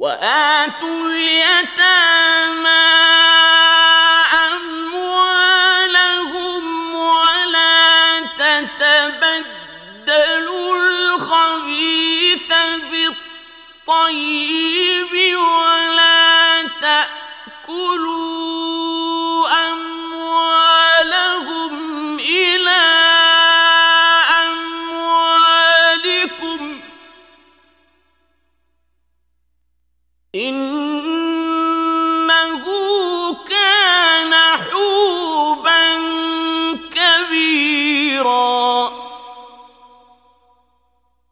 وآتوا اليتامى أموالهم ولا تتبدلوا الخبيث بالطيب ولا تأكلوا أموالهم إلى أموالكم